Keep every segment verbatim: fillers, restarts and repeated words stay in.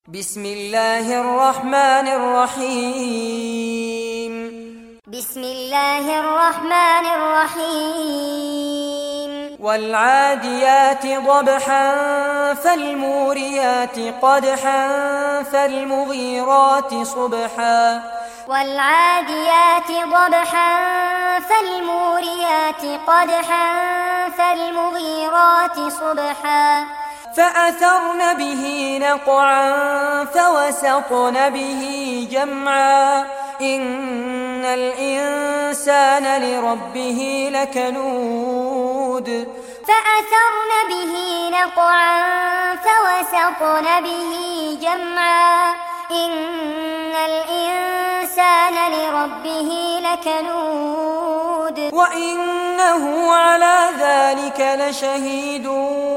بسم الله الرحمن الرحيم بسم الله الرحمن الرحيم والعاديات ضبحا فالموريات قدحا فالمغيرات صبحا والعاديات ضبحا فالموريات قدحا فالمغيرات صبحا فأثرن به نقعا فوسطن به جمعا إن الإنسان لربه لكنود فأثرن به نقعا فوسطن به جمعا إن الإنسان لربه لكنود وإنه على ذلك لشهيد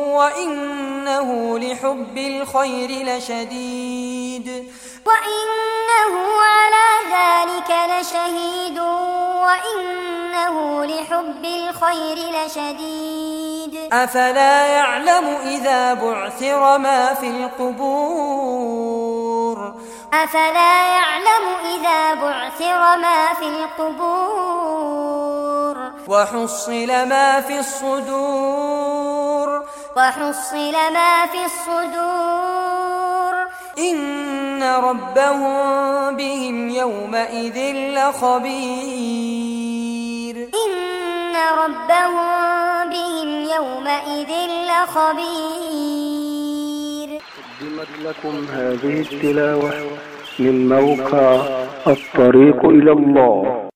وإنه لحب الخير لشديد وإنه على ذلك لشهيد وإنه لحب الخير لشديد أفلا يعلم إذا بعثر ما في القبور أفلا يعلم إذا بعثر ما في القبور وحصل ما في الصدور وحصل ما في الصدور إن ربهم بهم يومئذ لخبير إن ربهم بهم يومئذ لخبير. قدمت لكم هذه التلاوة من موقع الطريق إلى الله.